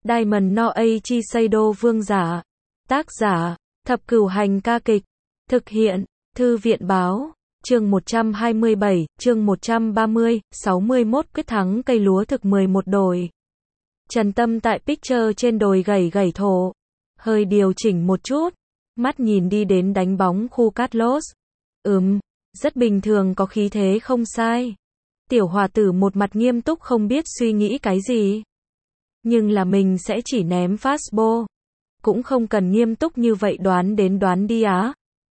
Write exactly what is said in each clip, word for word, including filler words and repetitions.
Diamond no Aichi Seido vương giả. Tác giả, Thập Cửu Hành ca kịch. Thực hiện, Thư viện báo. Chương một trăm hai mươi bảy, chương một trăm ba mươi, sáu mươi mốt quyết thắng cây lúa thực mười một đồi. Trần Tâm tại picture trên đồi gảy gảy thổ. Hơi điều chỉnh một chút. Mắt nhìn đi đến đánh bóng khu Carlos. Ừm, rất bình thường, có khí thế không sai. Tiểu hòa tử một mặt nghiêm túc không biết suy nghĩ cái gì. Nhưng là mình sẽ chỉ ném fastball. Cũng không cần nghiêm túc như vậy, đoán đến đoán đi á.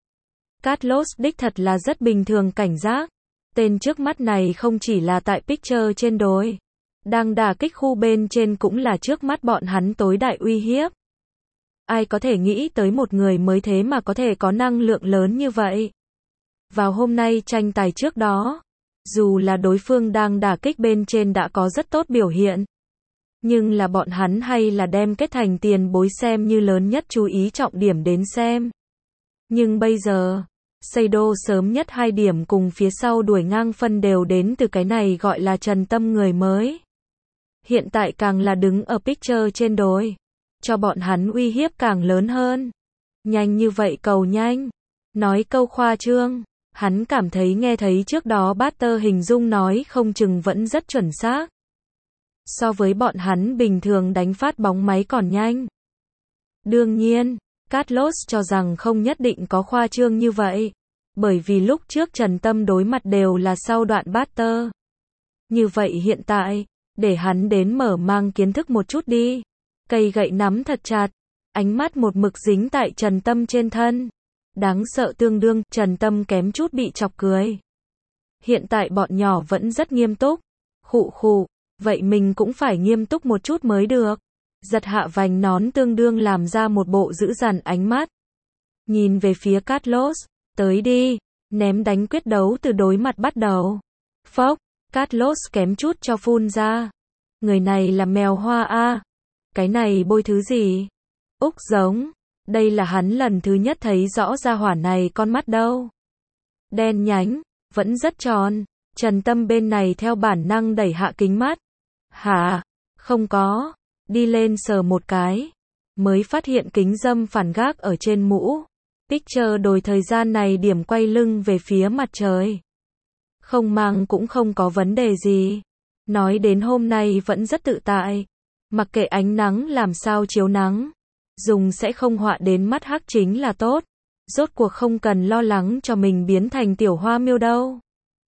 Carlos đích thật là rất bình thường, cảnh giác. Tên trước mắt này không chỉ là tại picture trên đồi. Đang đả kích khu bên trên cũng là trước mắt bọn hắn tối đại uy hiếp. Ai có thể nghĩ tới một người mới thế mà có thể có năng lượng lớn như vậy. Vào hôm nay tranh tài trước đó, dù là đối phương đang đả kích bên trên đã có rất tốt biểu hiện. Nhưng là bọn hắn hay là đem kết thành tiền bối xem như lớn nhất chú ý trọng điểm đến xem. Nhưng bây giờ, Seido sớm nhất hai điểm cùng phía sau đuổi ngang phân đều đến từ cái này gọi là Trần Tâm người mới. Hiện tại càng là đứng ở picture trên đồi, cho bọn hắn uy hiếp càng lớn hơn. Nhanh như vậy cầu nhanh. Nói câu khoa trương, hắn cảm thấy nghe thấy trước đó batter hình dung nói không chừng vẫn rất chuẩn xác. So với bọn hắn bình thường đánh phát bóng máy còn nhanh. Đương nhiên, Carlos cho rằng không nhất định có khoa trương như vậy. Bởi vì lúc trước Trần Tâm đối mặt đều là sau đoạn batter. Như vậy hiện tại, để hắn đến mở mang kiến thức một chút đi. Cây gậy nắm thật chặt, ánh mắt một mực dính tại Trần Tâm trên thân. Đáng sợ tương đương, Trần Tâm kém chút bị chọc cười. Hiện tại bọn nhỏ vẫn rất nghiêm túc. Khụ khụ, vậy mình cũng phải nghiêm túc một chút mới được. Giật hạ vành nón tương đương làm ra một bộ dữ dằn ánh mắt. Nhìn về phía Carlos, tới đi, ném đánh quyết đấu từ đối mặt bắt đầu. Phốc, Carlos kém chút cho phun ra. Người này là mèo hoa a. Cái này bôi thứ gì? Úc giống. Đây là hắn lần thứ nhất thấy rõ ra hỏa này con mắt đâu. Đen nhánh, vẫn rất tròn. Trần Tâm bên này theo bản năng đẩy hạ kính mắt. Hả? Không có. Đi lên sờ một cái. Mới phát hiện kính dâm phản gác ở trên mũ. Picture đồi thời gian này điểm quay lưng về phía mặt trời. Không mang cũng không có vấn đề gì. Nói đến hôm nay vẫn rất tự tại. Mặc kệ ánh nắng làm sao chiếu nắng. Dùng sẽ không họa đến mắt hắc chính là tốt. Rốt cuộc không cần lo lắng cho mình biến thành tiểu hoa miêu đâu.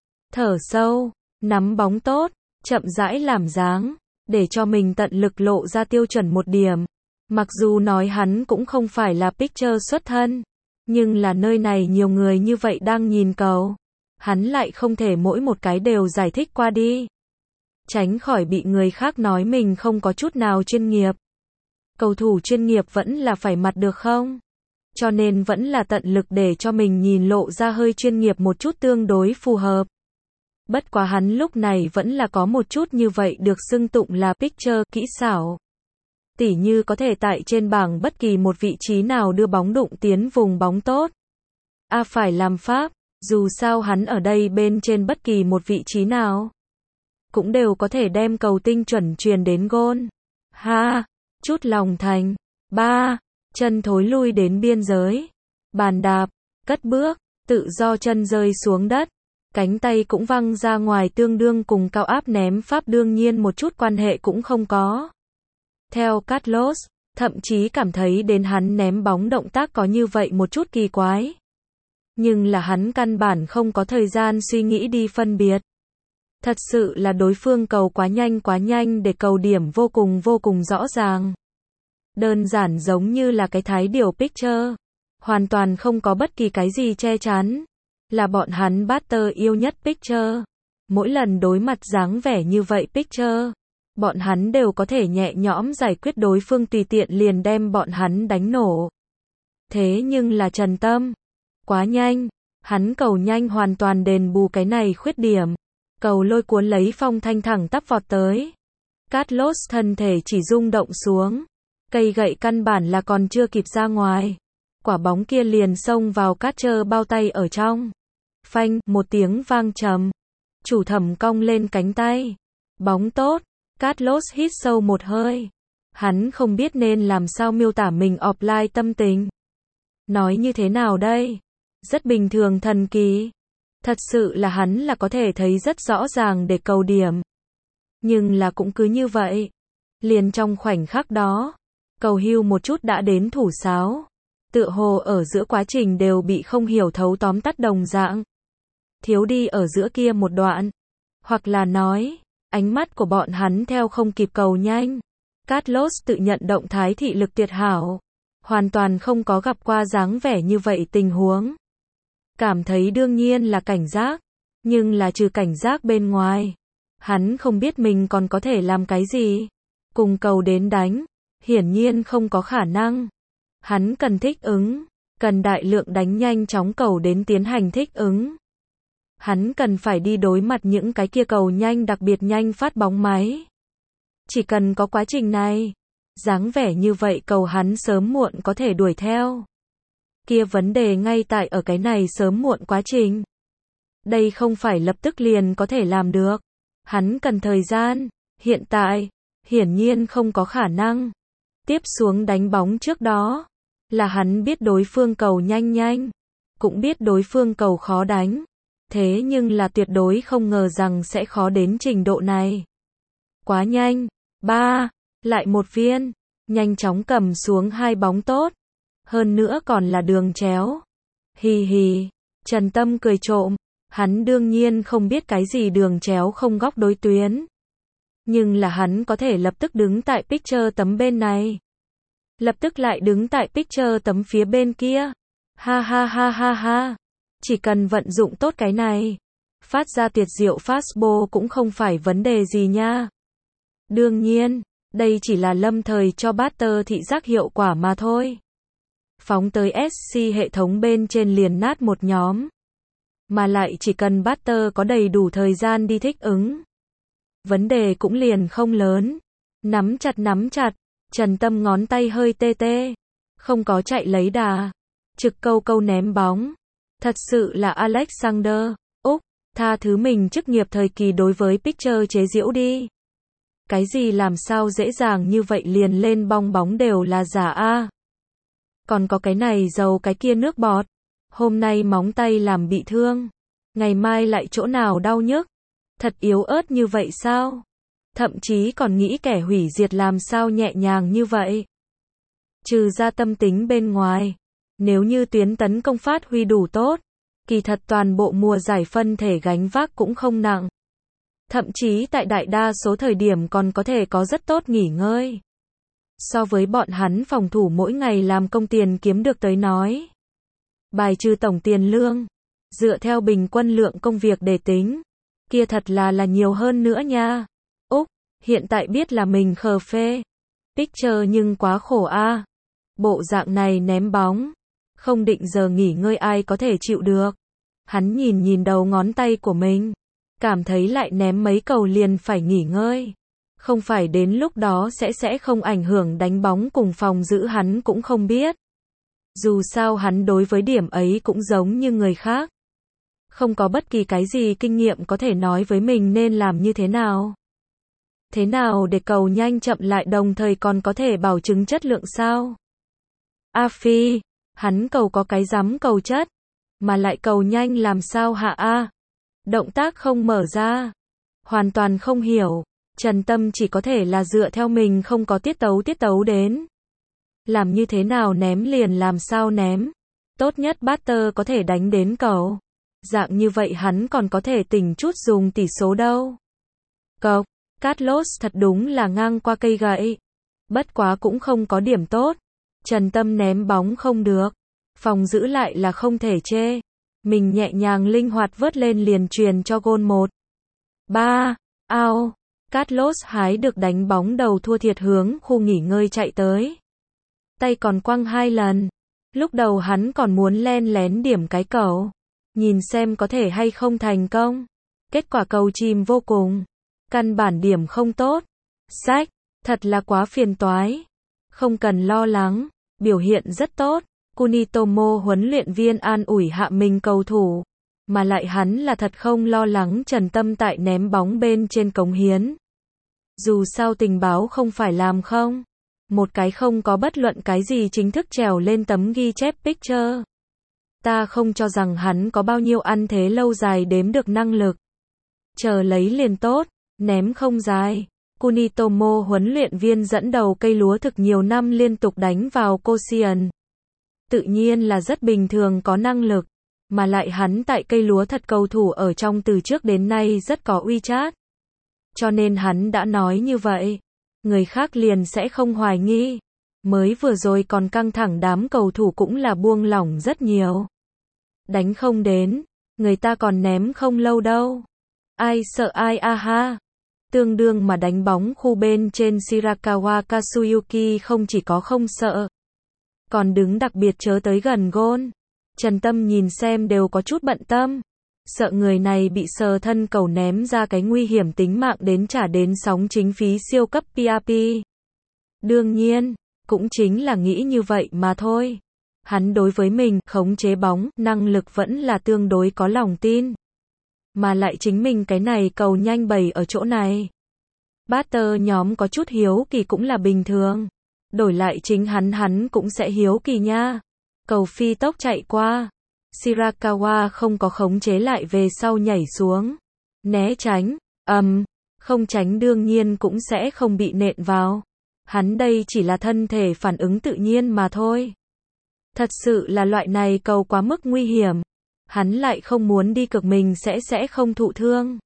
Thở sâu, nắm bóng tốt, chậm rãi làm dáng, để cho mình tận lực lộ ra tiêu chuẩn một điểm. Mặc dù nói hắn cũng không phải là picture xuất thân, nhưng là nơi này nhiều người như vậy đang nhìn cầu. Hắn lại không thể mỗi một cái đều giải thích qua đi. Tránh khỏi bị người khác nói mình không có chút nào chuyên nghiệp. Cầu thủ chuyên nghiệp vẫn là phải mặt được không? Cho nên vẫn là tận lực để cho mình nhìn lộ ra hơi chuyên nghiệp một chút tương đối phù hợp. Bất quá hắn lúc này vẫn là có một chút như vậy được xưng tụng là picture kỹ xảo. Tỉ như có thể tại trên bảng bất kỳ một vị trí nào đưa bóng đụng tiến vùng bóng tốt. A à, phải làm pháp, dù sao hắn ở đây bên trên bất kỳ một vị trí nào. Cũng đều có thể đem cầu tinh chuẩn truyền đến gôn. Ha, chút lòng thành. Ba, chân thối lui đến biên giới. Bàn đạp, cất bước, tự do chân rơi xuống đất. Cánh tay cũng văng ra ngoài tương đương cùng cao áp ném pháp đương nhiên một chút quan hệ cũng không có. Theo Carlos, thậm chí cảm thấy đến hắn ném bóng động tác có như vậy một chút kỳ quái. Nhưng là hắn căn bản không có thời gian suy nghĩ đi phân biệt. Thật sự là đối phương cầu quá nhanh quá nhanh để cầu điểm vô cùng vô cùng rõ ràng. Đơn giản giống như là cái thái điều picture. Hoàn toàn không có bất kỳ cái gì che chắn. Là bọn hắn batter yêu nhất picture. Mỗi lần đối mặt dáng vẻ như vậy picture, bọn hắn đều có thể nhẹ nhõm giải quyết đối phương tùy tiện liền đem bọn hắn đánh nổ. Thế nhưng là Trần Tâm. Quá nhanh. Hắn cầu nhanh hoàn toàn đền bù cái này khuyết điểm. Cầu lôi cuốn lấy phong thanh thẳng tắp vọt tới. Carlos thân thể chỉ rung động xuống. Cây gậy căn bản là còn chưa kịp ra ngoài. Quả bóng kia liền xông vào catcher bao tay ở trong. Phanh, một tiếng vang trầm. Chủ thẩm cong lên cánh tay. Bóng tốt. Carlos hít sâu một hơi. Hắn không biết nên làm sao miêu tả mình offline tâm tình. Nói như thế nào đây? Rất bình thường thần kỳ. Thật sự là hắn là có thể thấy rất rõ ràng để cầu điểm. Nhưng là cũng cứ như vậy. Liền trong khoảnh khắc đó, cầu hưu một chút đã đến thủ sáo. Tựa hồ ở giữa quá trình đều bị không hiểu thấu tóm tắt đồng dạng. Thiếu đi ở giữa kia một đoạn. Hoặc là nói, ánh mắt của bọn hắn theo không kịp cầu nhanh. Carlos tự nhận động thái thị lực tuyệt hảo. Hoàn toàn không có gặp qua dáng vẻ như vậy tình huống. Cảm thấy đương nhiên là cảnh giác. Nhưng là trừ cảnh giác bên ngoài. Hắn không biết mình còn có thể làm cái gì. Cùng cầu đến đánh. Hiển nhiên không có khả năng. Hắn cần thích ứng. Cần đại lượng đánh nhanh chóng cầu đến tiến hành thích ứng. Hắn cần phải đi đối mặt những cái kia cầu nhanh đặc biệt nhanh phát bóng máy. Chỉ cần có quá trình này. Dáng vẻ như vậy cầu hắn sớm muộn có thể đuổi theo. Kia vấn đề ngay tại ở cái này sớm muộn quá trình. Đây không phải lập tức liền có thể làm được. Hắn cần thời gian. Hiện tại, hiển nhiên không có khả năng. Tiếp xuống đánh bóng trước đó. Là hắn biết đối phương cầu nhanh nhanh. Cũng biết đối phương cầu khó đánh. Thế nhưng là tuyệt đối không ngờ rằng sẽ khó đến trình độ này. Quá nhanh. Ba. Lại một viên. Nhanh chóng cầm xuống hai bóng tốt. Hơn nữa còn là đường chéo. Hì hì. Trần Tâm cười trộm. Hắn đương nhiên không biết cái gì đường chéo không góc đối tuyến. Nhưng là hắn có thể lập tức đứng tại picture tấm bên này. Lập tức lại đứng tại picture tấm phía bên kia. Ha ha ha ha ha. Chỉ cần vận dụng tốt cái này. Phát ra tuyệt diệu fastball cũng không phải vấn đề gì nha. Đương nhiên, đây chỉ là lâm thời cho batter thị giác hiệu quả mà thôi. Phóng tới ét xê hệ thống bên trên liền nát một nhóm. Mà lại chỉ cần batter có đầy đủ thời gian đi thích ứng. Vấn đề cũng liền không lớn. Nắm chặt nắm chặt. Trần Tâm ngón tay hơi tê tê. Không có chạy lấy đà. Trực câu câu ném bóng. Thật sự là Alexander. Úc, tha thứ mình chức nghiệp thời kỳ đối với pitcher chế giễu đi. Cái gì làm sao dễ dàng như vậy liền lên bong bóng đều là giả a. Còn có cái này dầu cái kia nước bọt. Hôm nay móng tay làm bị thương. Ngày mai lại chỗ nào đau nhức. Thật yếu ớt như vậy sao? Thậm chí còn nghĩ kẻ hủy diệt làm sao nhẹ nhàng như vậy. Trừ ra tâm tính bên ngoài. Nếu như tuyến tấn công phát huy đủ tốt. Kỳ thật toàn bộ mùa giải phân thể gánh vác cũng không nặng. Thậm chí tại đại đa số thời điểm còn có thể có rất tốt nghỉ ngơi. So với bọn hắn phòng thủ mỗi ngày làm công tiền kiếm được tới nói. Bài trừ tổng tiền lương. Dựa theo bình quân lượng công việc để tính. Kia thật là là nhiều hơn nữa nha. Úc, hiện tại biết là mình khờ phê. Pitcher nhưng quá khổ a. Bộ dạng này ném bóng. Không định giờ nghỉ ngơi ai có thể chịu được. Hắn nhìn nhìn đầu ngón tay của mình. Cảm thấy lại ném mấy cầu liền phải nghỉ ngơi. Không phải đến lúc đó sẽ sẽ không ảnh hưởng đánh bóng cùng phòng giữ hắn cũng không biết. Dù sao hắn đối với điểm ấy cũng giống như người khác. Không có bất kỳ cái gì kinh nghiệm có thể nói với mình nên làm như thế nào. Thế nào để cầu nhanh chậm lại đồng thời còn có thể bảo chứng chất lượng sao? A Phi, hắn cầu có cái dám cầu chất. Mà lại cầu nhanh làm sao hạ a? Động tác không mở ra. Hoàn toàn không hiểu. Trần Tâm chỉ có thể là dựa theo mình không có tiết tấu tiết tấu đến. Làm như thế nào ném liền làm sao ném. Tốt nhất batter có thể đánh đến cầu. Dạng như vậy hắn còn có thể tỉnh chút dùng tỷ số đâu. Cộc, Carlos thật đúng là ngang qua cây gậy. Bất quá cũng không có điểm tốt. Trần Tâm ném bóng không được. Phòng giữ lại là không thể chê. Mình nhẹ nhàng linh hoạt vớt lên liền truyền cho gôn một. Ba, ao. Carlos hái được đánh bóng đầu thua thiệt hướng khu nghỉ ngơi chạy tới. Tay còn quăng hai lần. Lúc đầu hắn còn muốn len lén điểm cái cầu. Nhìn xem có thể hay không thành công. Kết quả cầu chìm vô cùng. Căn bản điểm không tốt. Sách, thật là quá phiền toái. Không cần lo lắng. Biểu hiện rất tốt. Kunitomo huấn luyện viên an ủi hạ mình cầu thủ. Mà lại hắn là thật không lo lắng Trần Tâm tại ném bóng bên trên cống hiến. Dù sao tình báo không phải làm không. Một cái không có bất luận cái gì chính thức trèo lên tấm ghi chép picture. Ta không cho rằng hắn có bao nhiêu ăn thế lâu dài đếm được năng lực. Chờ lấy liền tốt, ném không dài. Kunitomo huấn luyện viên dẫn đầu cây lúa thực nhiều năm liên tục đánh vào Koshien. Tự nhiên là rất bình thường có năng lực. Mà lại hắn tại cây lúa thật cầu thủ ở trong từ trước đến nay rất có uy chát. Cho nên hắn đã nói như vậy. Người khác liền sẽ không hoài nghi. Mới vừa rồi còn căng thẳng đám cầu thủ cũng là buông lỏng rất nhiều. Đánh không đến, người ta còn ném không lâu đâu. Ai sợ ai a ha. Tương đương mà đánh bóng khu bên trên Shirakawa Katsuyuki không chỉ có không sợ. Còn đứng đặc biệt chớ tới gần gôn. Trần Tâm nhìn xem đều có chút bận tâm. Sợ người này bị sờ thân cầu ném ra cái nguy hiểm tính mạng đến trả đến sóng chính phí siêu cấp pê rờ pê. Đương nhiên, cũng chính là nghĩ như vậy mà thôi. Hắn đối với mình, khống chế bóng, năng lực vẫn là tương đối có lòng tin. Mà lại chính mình cái này cầu nhanh bày ở chỗ này. Batter nhóm có chút hiếu kỳ cũng là bình thường. Đổi lại chính hắn hắn cũng sẽ hiếu kỳ nha. Cầu phi tốc chạy qua. Shirakawa không có khống chế lại về sau nhảy xuống. Né tránh, ầm, um, không tránh đương nhiên cũng sẽ không bị nện vào. Hắn đây chỉ là thân thể phản ứng tự nhiên mà thôi. Thật sự là loại này cầu quá mức nguy hiểm. Hắn lại không muốn đi cực mình sẽ sẽ không thụ thương.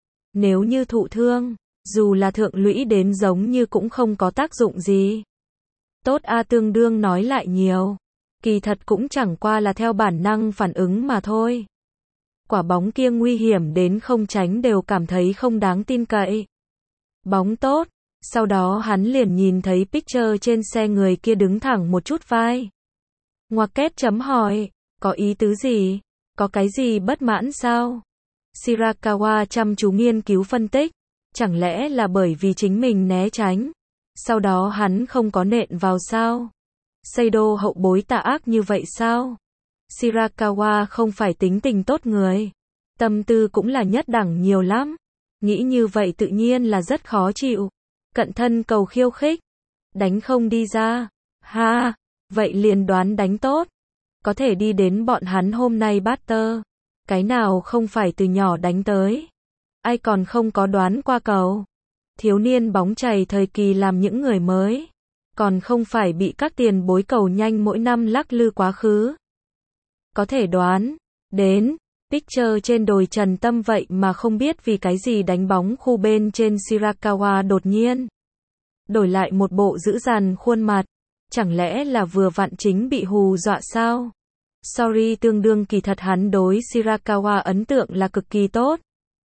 Nếu như thụ thương, dù là thượng lũy đến giống như cũng không có tác dụng gì. Tốt a tương đương nói lại nhiều. Kỳ thật cũng chẳng qua là theo bản năng phản ứng mà thôi. Quả bóng kia nguy hiểm đến không tránh đều cảm thấy không đáng tin cậy. Bóng tốt, sau đó hắn liền nhìn thấy picture trên xe người kia đứng thẳng một chút vai. Ngoặc kép chấm hỏi, có ý tứ gì? Có cái gì bất mãn sao? Shirakawa chăm chú nghiên cứu phân tích, chẳng lẽ là bởi vì chính mình né tránh, sau đó hắn không có nện vào sao? Seido hậu bối tà ác như vậy sao? Shirakawa không phải tính tình tốt người, tâm tư cũng là nhất đẳng nhiều lắm. Nghĩ như vậy tự nhiên là rất khó chịu. Cận thân cầu khiêu khích, đánh không đi ra. Ha, vậy liền đoán đánh tốt. Có thể đi đến bọn hắn hôm nay batter. Cái nào không phải từ nhỏ đánh tới. Ai còn không có đoán qua cầu. Thiếu niên bóng chày thời kỳ làm những người mới. Còn không phải bị các tiền bối cầu nhanh mỗi năm lắc lư quá khứ. Có thể đoán. Đến. Picture trên đồi Trần Tâm vậy mà không biết vì cái gì đánh bóng khu bên trên Shirakawa đột nhiên. Đổi lại một bộ dữ dằn khuôn mặt. Chẳng lẽ là vừa vặn chính bị hù dọa sao? Sorry tương đương kỳ thật hắn đối Shirakawa ấn tượng là cực kỳ tốt.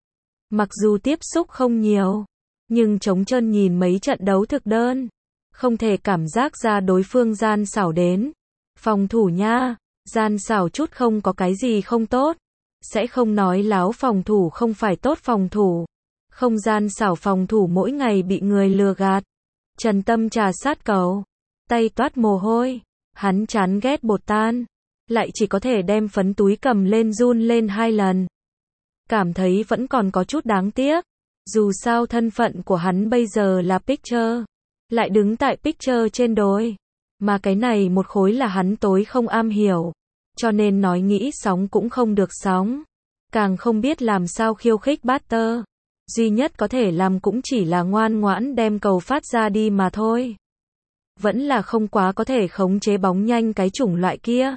Mặc dù tiếp xúc không nhiều, nhưng trống chân nhìn mấy trận đấu thực đơn, không thể cảm giác ra đối phương gian xảo đến. Phòng thủ nha, gian xảo chút không có cái gì không tốt. Sẽ không nói láo phòng thủ không phải tốt phòng thủ. Không gian xảo phòng thủ mỗi ngày bị người lừa gạt. Trần Tâm trà sát cầu, tay toát mồ hôi, hắn chán ghét bột tan, lại chỉ có thể đem phấn túi cầm lên run lên hai lần. Cảm thấy vẫn còn có chút đáng tiếc, dù sao thân phận của hắn bây giờ là pitcher, lại đứng tại pitcher trên đồi, mà cái này một khối là hắn tối không am hiểu, cho nên nói nghĩ sóng cũng không được sóng, càng không biết làm sao khiêu khích batter. Duy nhất có thể làm cũng chỉ là ngoan ngoãn đem cầu phát ra đi mà thôi. Vẫn là không quá có thể khống chế bóng nhanh cái chủng loại kia.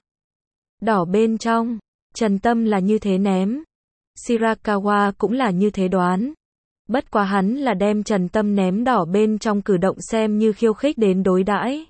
Đỏ bên trong, Trần Tâm là như thế ném. Shirakawa cũng là như thế đoán. Bất quá hắn là đem Trần Tâm ném đỏ bên trong cử động xem như khiêu khích đến đối đãi.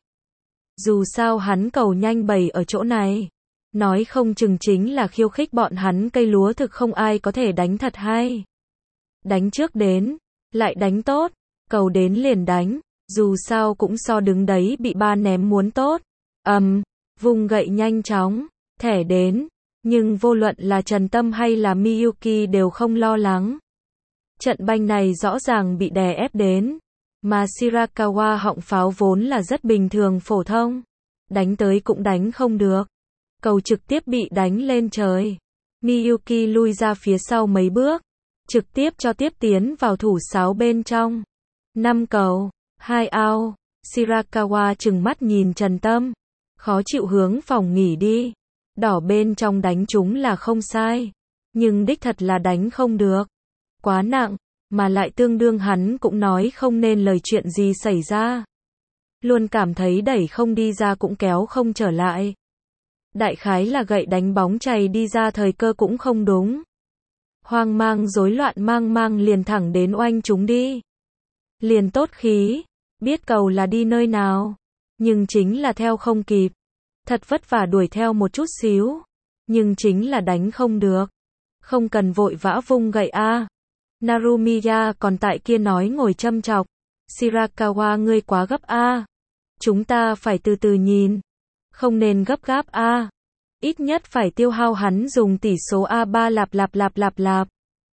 Dù sao hắn cầu nhanh bày ở chỗ này. Nói không chừng chính là khiêu khích bọn hắn cây lúa thực không ai có thể đánh thật hay. Đánh trước đến, lại đánh tốt, cầu đến liền đánh, dù sao cũng so đứng đấy bị ba ném muốn tốt. Ầm, um, vùng gậy nhanh chóng, thẻ đến, nhưng vô luận là Trần Tâm hay là Miyuki đều không lo lắng. Trận banh này rõ ràng bị đè ép đến, mà Shirakawa họng pháo vốn là rất bình thường phổ thông, đánh tới cũng đánh không được. Cầu trực tiếp bị đánh lên trời. Miyuki lui ra phía sau mấy bước, trực tiếp cho tiếp tiến vào thủ sáo bên trong. năm cầu, hai out. Shirakawa trừng mắt nhìn Trần Tâm. Khó chịu hướng phòng nghỉ đi. Đỏ bên trong đánh chúng là không sai. Nhưng đích thật là đánh không được. Quá nặng, mà lại tương đương hắn cũng nói không nên lời chuyện gì xảy ra. Luôn cảm thấy đẩy không đi ra cũng kéo không trở lại. Đại khái là gậy đánh bóng chày đi ra thời cơ cũng không đúng. Hoang mang rối loạn mang mang liền thẳng đến oanh chúng đi. Liền tốt khí, biết cầu là đi nơi nào. Nhưng chính là theo không kịp. Thật vất vả đuổi theo một chút xíu. Nhưng chính là đánh không được. Không cần vội vã vung gậy a. Narumiya còn tại kia nói ngồi châm chọc. Shirakawa ngươi quá gấp a. Chúng ta phải từ từ nhìn. Không nên gấp gáp a. Ít nhất phải tiêu hao hắn dùng tỷ số a ba lạp lạp lạp lạp lạp.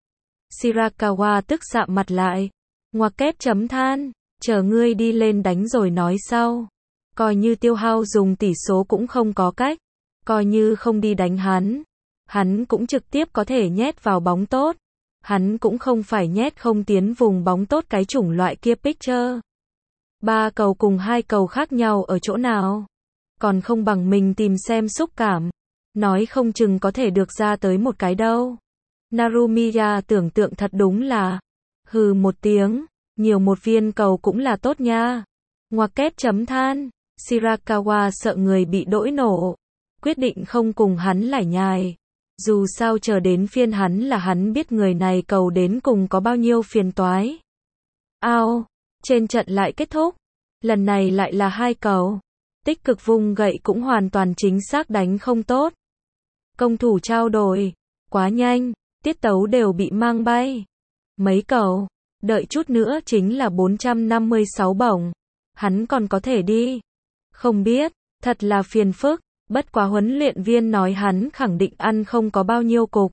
Shirakawa tức sạm mặt lại. Ngoặc kép chấm than. Chờ ngươi đi lên đánh rồi nói sau. Coi như tiêu hao dùng tỷ số cũng không có cách. Coi như không đi đánh hắn. Hắn cũng trực tiếp có thể nhét vào bóng tốt. Hắn cũng không phải nhét không tiến vùng bóng tốt cái chủng loại kia pitcher. Ba cầu cùng hai cầu khác nhau ở chỗ nào? Còn không bằng mình tìm xem xúc cảm. Nói không chừng có thể được ra tới một cái đâu. Narumiya tưởng tượng thật đúng là. Hừ một tiếng. Nhiều một viên cầu cũng là tốt nha. Ngoặc kép chấm than. Shirakawa sợ người bị đỗi nổ. Quyết định không cùng hắn lải nhải. Dù sao chờ đến phiên hắn là hắn biết người này cầu đến cùng có bao nhiêu phiền toái. Ao, trên trận lại kết thúc. Lần này lại là hai cầu. Tích cực vung gậy cũng hoàn toàn chính xác đánh không tốt. Công thủ trao đổi. Quá nhanh, tiết tấu đều bị mang bay. Mấy cầu, đợi chút nữa chính là bốn trăm năm mươi sáu bổng. Hắn còn có thể đi. Không biết, thật là phiền phức. Bất quá huấn luyện viên nói hắn khẳng định ăn không có bao nhiêu cục.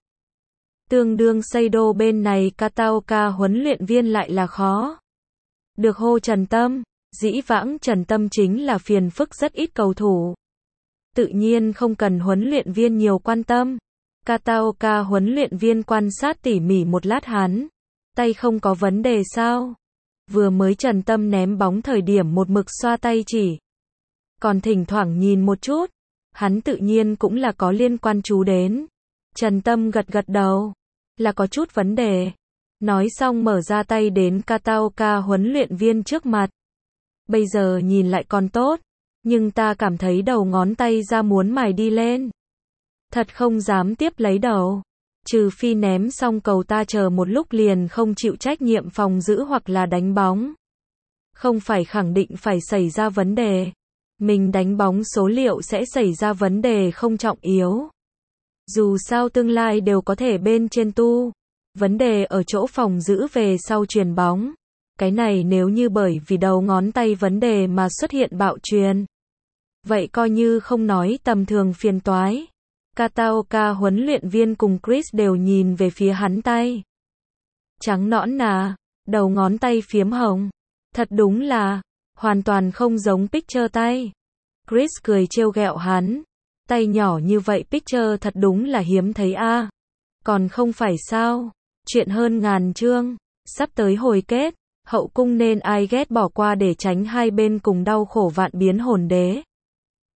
Tương đương Seido bên này Kataoka huấn luyện viên lại là khó. Được hô Trần Tâm, dĩ vãng Trần Tâm chính là phiền phức rất ít cầu thủ. Tự nhiên không cần huấn luyện viên nhiều quan tâm. Kataoka huấn luyện viên quan sát tỉ mỉ một lát hắn. Tay không có vấn đề sao? Vừa mới Trần Tâm ném bóng thời điểm một mực xoa tay chỉ. Còn thỉnh thoảng nhìn một chút. Hắn tự nhiên cũng là có liên quan chú đến. Trần Tâm gật gật đầu. Là có chút vấn đề. Nói xong mở ra tay đến Kataoka huấn luyện viên trước mặt. Bây giờ nhìn lại còn tốt. Nhưng ta cảm thấy đầu ngón tay ra muốn mài đi lên. Thật không dám tiếp lấy đầu. Trừ phi ném xong cầu ta chờ một lúc liền không chịu trách nhiệm phòng giữ hoặc là đánh bóng. Không phải khẳng định phải xảy ra vấn đề. Mình đánh bóng số liệu sẽ xảy ra vấn đề không trọng yếu. Dù sao tương lai đều có thể bên trên tu. Vấn đề ở chỗ phòng giữ về sau chuyền bóng. Cái này nếu như bởi vì đầu ngón tay vấn đề mà xuất hiện bạo chuyền. Vậy coi như không nói tầm thường phiền toái. Kataoka huấn luyện viên cùng Chris đều nhìn về phía hắn tay. Trắng nõn nà, đầu ngón tay phiếm hồng. Thật đúng là, hoàn toàn không giống pitcher tay. Chris cười trêu ghẹo hắn. Tay nhỏ như vậy pitcher thật đúng là hiếm thấy a. À. Còn không phải sao? Chuyện hơn ngàn chương. Sắp tới hồi kết. Hậu cung nên ai ghét bỏ qua để tránh hai bên cùng đau khổ vạn biến hồn đế.